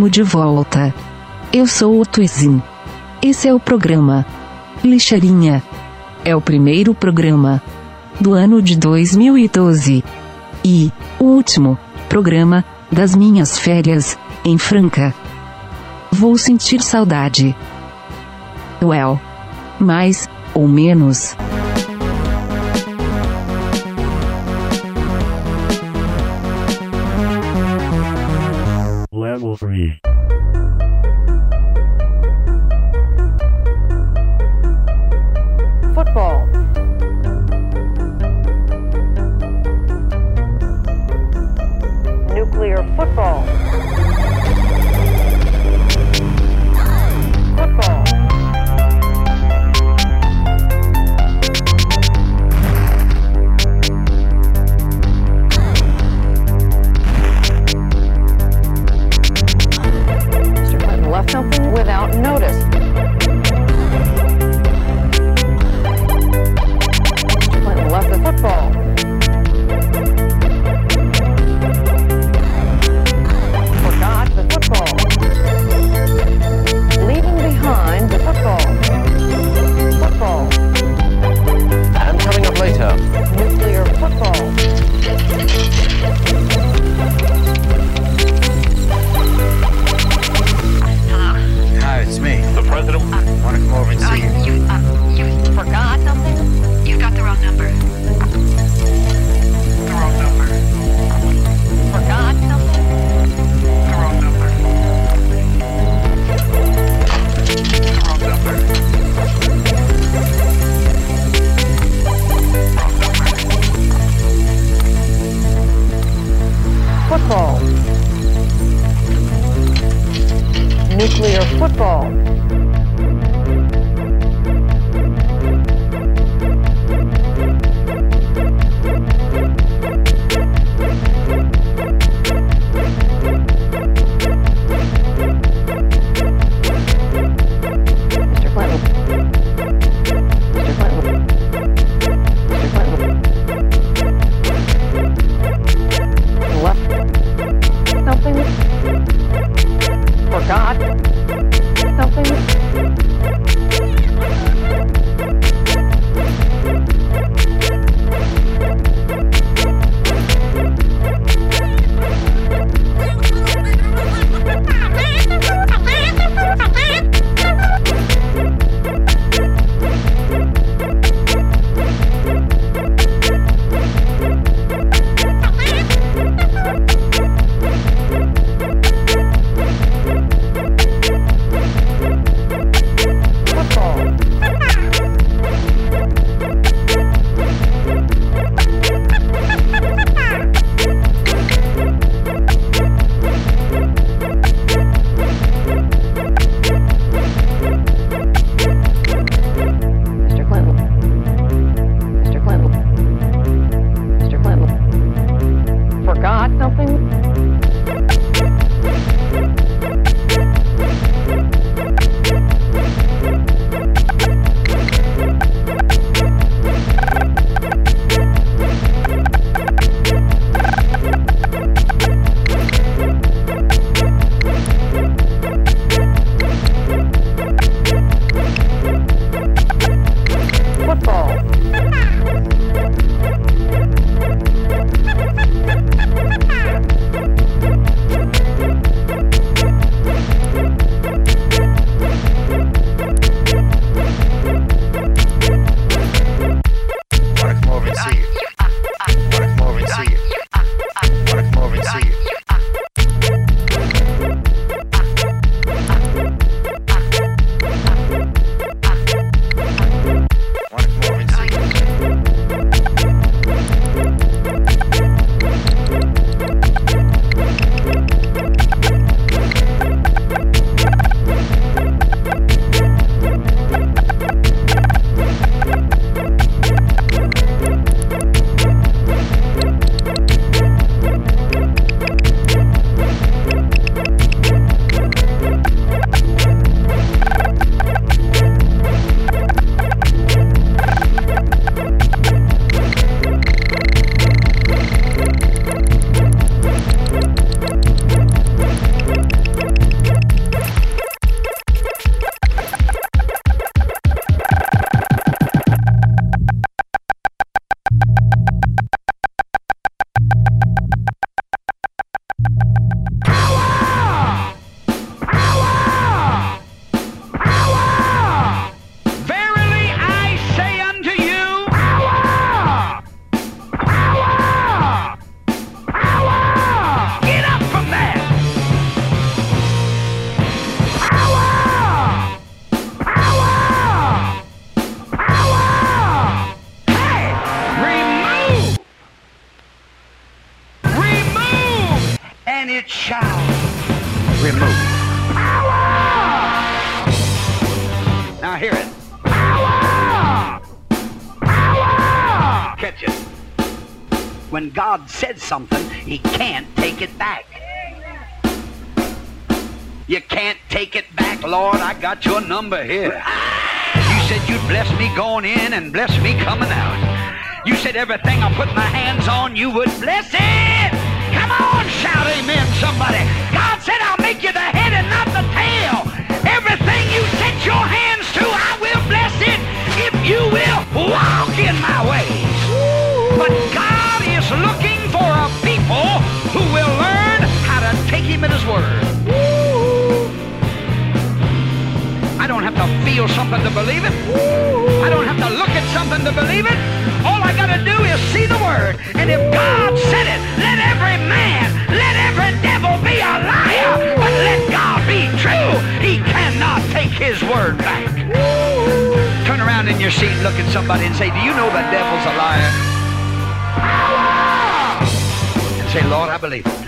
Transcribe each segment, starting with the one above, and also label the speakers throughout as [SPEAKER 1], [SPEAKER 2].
[SPEAKER 1] Estamos de volta. Eu sou o Twizin. Esse é o programa Lixeirinha. É o primeiro programa do ano de 2012. E o último programa das minhas férias em Franca. Vou sentir saudade. Well, mais ou menos.
[SPEAKER 2] Level 3.
[SPEAKER 3] Football. Nuclear football. Football. Mr. Clinton left something without notice. Mr. Clinton left the football. Forgot the football. Leaving behind the football. Football.
[SPEAKER 4] And coming up later,
[SPEAKER 3] Nuclear football.
[SPEAKER 5] Hi, it's me.
[SPEAKER 4] the president.
[SPEAKER 5] Want to come over and see you?
[SPEAKER 6] You forgot something? You've got the wrong number. The wrong number. Forgot something? The wrong number. The wrong number. Wrong number.
[SPEAKER 3] Football. Nuclear football. Mr. Clinton. Mr. Clinton. Mr. Clinton. Left something. Forgot something.
[SPEAKER 2] it shall remove. Power! Now hear it. Power! Power! Catch it. When God said something, He can't take it back. You can't take it back, Lord. I got your number here. You said you'd bless me going in and bless me coming out. You said everything I put my hands on, you would bless it. Come on, shout amen, somebody. God said I'll make you the head and not the tail. Everything you set your hands to, I will bless it if you will walk in my ways. But God is looking for a people who will learn how to take Him at His word. I don't have to feel something to believe it. I don't have to look at something to believe it. All I got to do is see the word. And if God said it, let every man, let every devil be a liar. But let God be true. He cannot take His word back. Turn around in your seat and look at somebody and say, do you know the devil's a liar? And say, Lord, I believe it.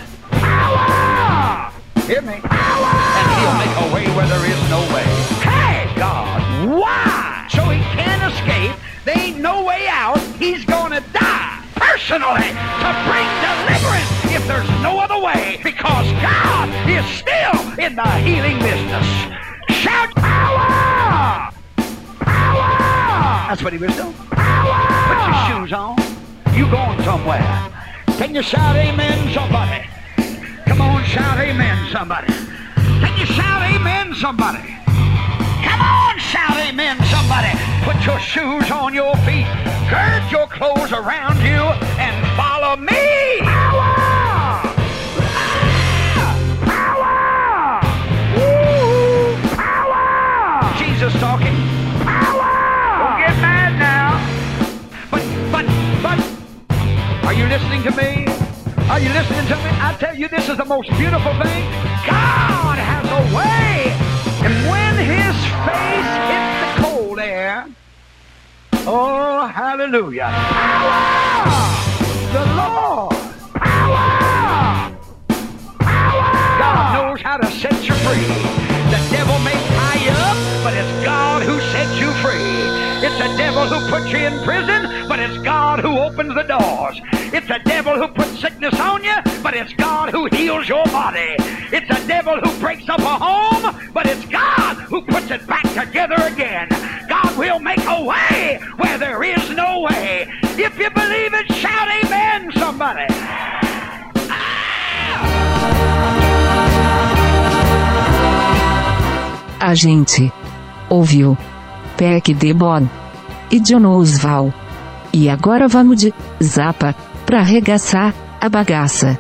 [SPEAKER 2] Hear me? And He'll make a way where there is no way. Hey, God, why? So he can't escape. There ain't no way out. He's going to die personally to bring deliverance if there's no other way, because God is still in the healing business. Shout power! Power! That's what He was doing. Power! Put your shoes on. You going somewhere. Can you shout amen, somebody? Come on, shout amen, somebody. Can you shout amen, somebody? Come on, shout amen, somebody. Put your shoes on your feet, gird your clothes around you, and follow me. Power! Power! Woo! Power! Jesus talking. Power! Don't get mad now. But, are you listening to me? Are you listening to me? I tell you, this is the most beautiful thing. God has a way. And when His face hits the cold air, oh, hallelujah. Power! The Lord. Power! Power! God knows how to set you free. The devil may tie you up, but it's God who sets you free. It's the devil who puts you in prison, but it's God who opens the doors. It's the devil who puts sickness on you, but it's God who heals your body. It's the devil who breaks up a home, but it's God who puts it back together again. God will make a way where there is no way. If you believe it, shout amen, somebody.
[SPEAKER 1] A gente ouviu Peck de Bod e John Oswald. E agora vamos de Zapa pra arregaçar a bagaça.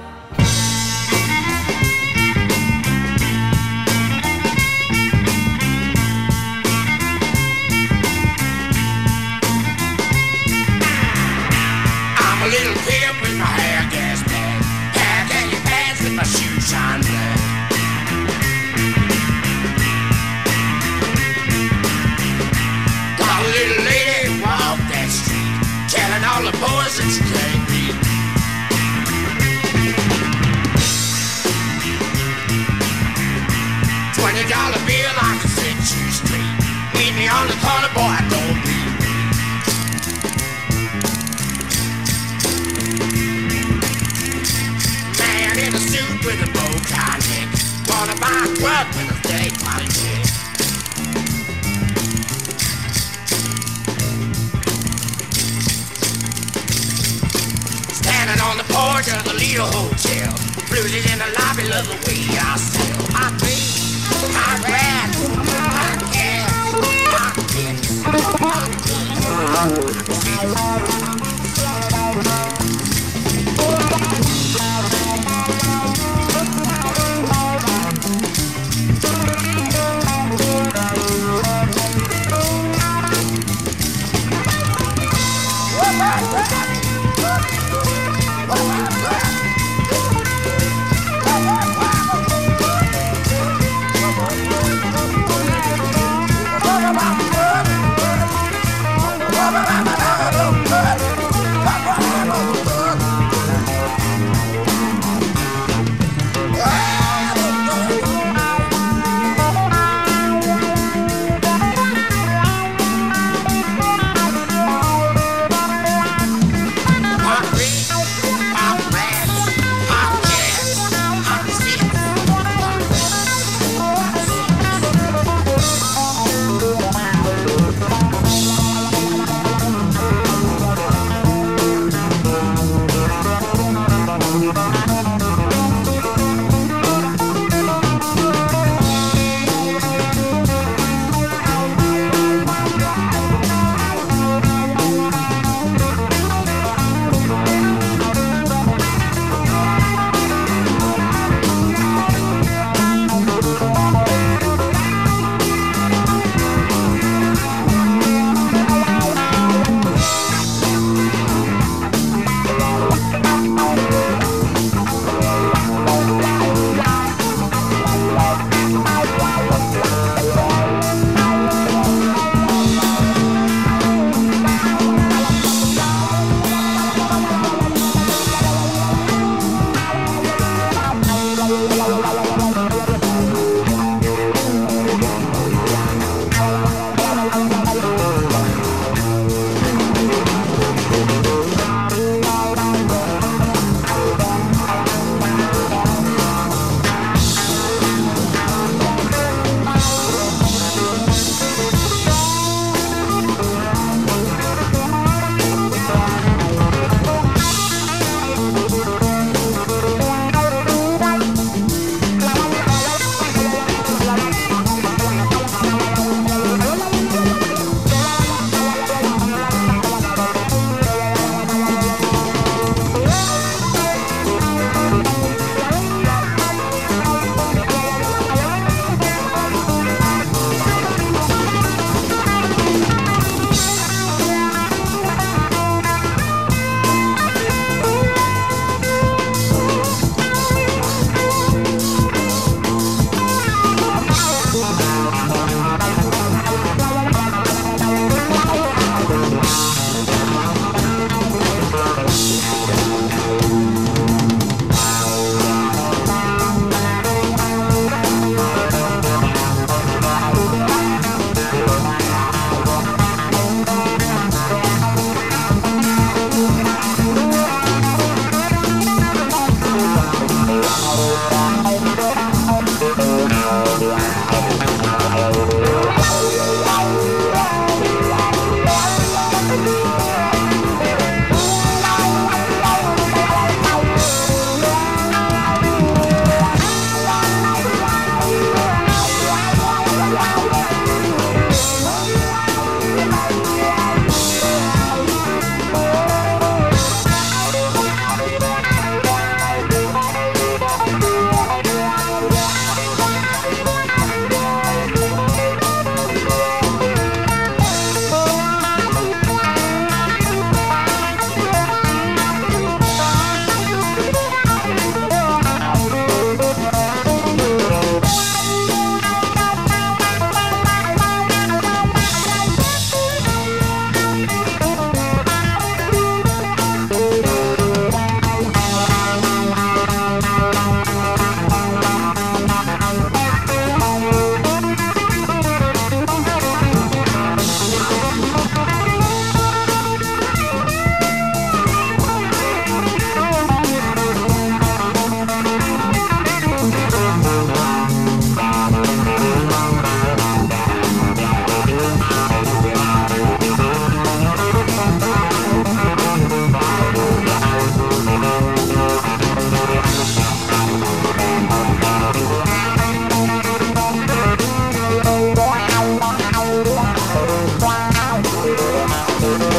[SPEAKER 7] I'm a little pimp with my hair gas bag, hair candy pants with my shoes shine black. Got a little lady walk that street, telling all the boys that you can't beat. $20 bill, I can set you straight. Meet me on the corner, boy, I don't be. Man in a suit with a bow tie neck, wanna buy a truck with a day body check. Standing on the porch of the Lido Hotel, blues is in the lobby, love the way I sell my beat, my rap, my gas, my kicks, Thank